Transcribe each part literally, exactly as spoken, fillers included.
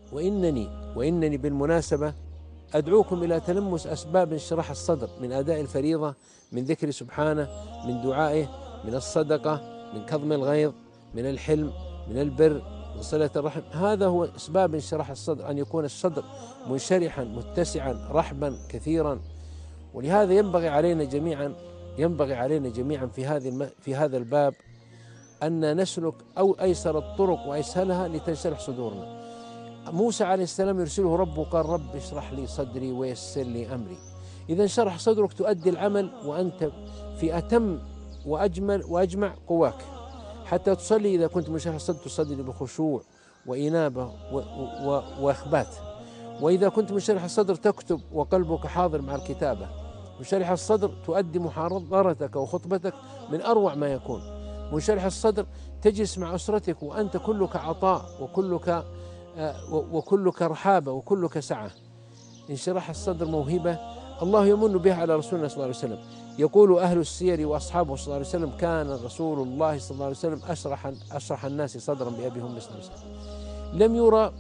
وإنني وإنني بالمناسبة أدعوكم إلى تلمس أسباب انشراح الصدر من أداء الفريضة، من ذكر سبحانه، من دعائه، من الصدقة، من كظم الغيظ، من الحلم، من البر، من صلة الرحم. هذا هو أسباب انشراح الصدر، أن يكون الصدر منشرحا متسعا رحبا كثيرا. ولهذا ينبغي علينا جميعا ينبغي علينا جميعا في هذه في هذا الباب أن نسلك أو أيسر الطرق وأسهلها لتنشرح صدورنا. موسى عليه السلام يرسله ربه قال رب اشرح لي صدري ويسر لي أمري. إذا انشرح صدرك تؤدي العمل وأنت في أتم وأجمل وأجمع قواك. حتى تصلي إذا كنت منشرح الصدر تصلي بخشوع وإنابة وإخبات. وإذا كنت منشرح الصدر تكتب وقلبك حاضر مع الكتابة. منشرح الصدر تؤدي محاضرتك وخطبتك من أروع ما يكون. منشرح الصدر تجلس مع أسرتك وأنت كلك عطاء وكلك وكلك رحابة وكلك سعة. انشراح الصدر موهبة الله يمن بها على رسولنا صلى الله عليه وسلم. يقول أهل السير وأصحابه صلى الله عليه وسلم كان رسول الله صلى الله عليه وسلم أشرح أشرح الناس صدرا بأبي هم صلى الله عليه وسلم. لم يرى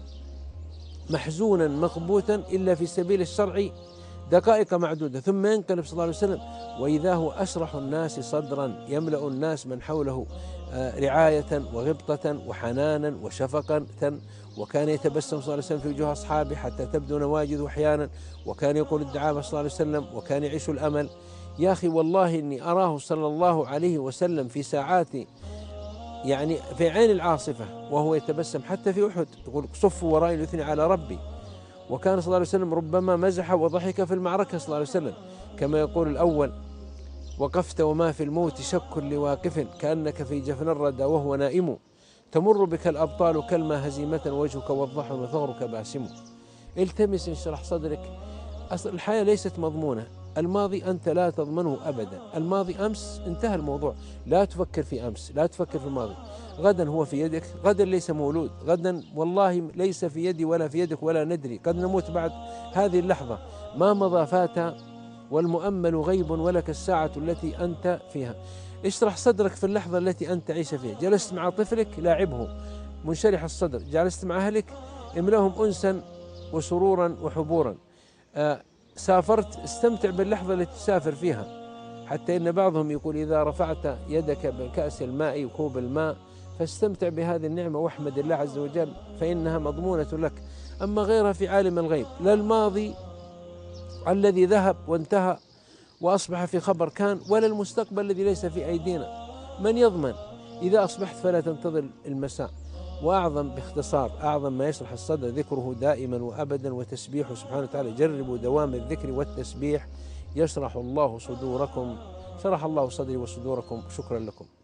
محزونا مقبوتا إلا في سبيل الشرع دقائق معدودة، ثم ينقلب صلى الله عليه وسلم وإذا هو أشرح الناس صدرا يملأ الناس من حوله رعاية وغبطة وحنانا وشفقة. وكان يتبسم صلى الله عليه وسلم في وجوه أصحابه حتى تبدو نواجذه أحيانا، وكان يقول الدعاء صلى الله عليه وسلم، وكان يعيش الأمل. يا أخي والله إني أراه صلى الله عليه وسلم في ساعات يعني في عين العاصفة وهو يتبسم حتى في أحد، يقول صفوا ورائي ليثني على ربي. وكان صلى الله عليه وسلم ربما مزح وضحك في المعركة صلى الله عليه وسلم، كما يقول الأول وقفت وما في الموت شك لواقف كأنك في جفن الردى وهو نائم، تمر بك الأبطال كالما هزيمة وجهك وضح وثغرك باسم. التمس انشرح صدرك. أصل الحياة ليست مضمونة. الماضي أنت لا تضمنه أبدا. الماضي أمس انتهى الموضوع، لا تفكر في أمس، لا تفكر في الماضي. غدا هو في يدك، غدا ليس مولود، غدا والله ليس في يدي ولا في يدك ولا ندري، قد نموت بعد هذه اللحظة. ما مضى فات والمؤمل غيب ولك الساعة التي أنت فيها. اشرح صدرك في اللحظة التي أنت عيش فيها. جلست مع طفلك لاعبه منشرح الصدر، جلست مع أهلك املأهم أنسا وسرورا وحبورا. آه سافرت استمتع باللحظة التي تسافر فيها، حتى إن بعضهم يقول إذا رفعت يدك بكأس الماء وكوب الماء فاستمتع بهذه النعمة واحمد الله عز وجل فإنها مضمونة لك. أما غيرها في عالم الغيب، لا الماضي الذي ذهب وانتهى وأصبح في خبر كان، ولا المستقبل الذي ليس في أيدينا. من يضمن؟ إذا أصبحت فلا تنتظر المساء. وأعظم باختصار أعظم ما يشرح الصدر ذكره دائما وأبدا وتسبيحه سبحانه وتعالى. جربوا دوام الذكر والتسبيح يشرح الله صدوركم. شرح الله صدري وصدوركم. شكرا لكم.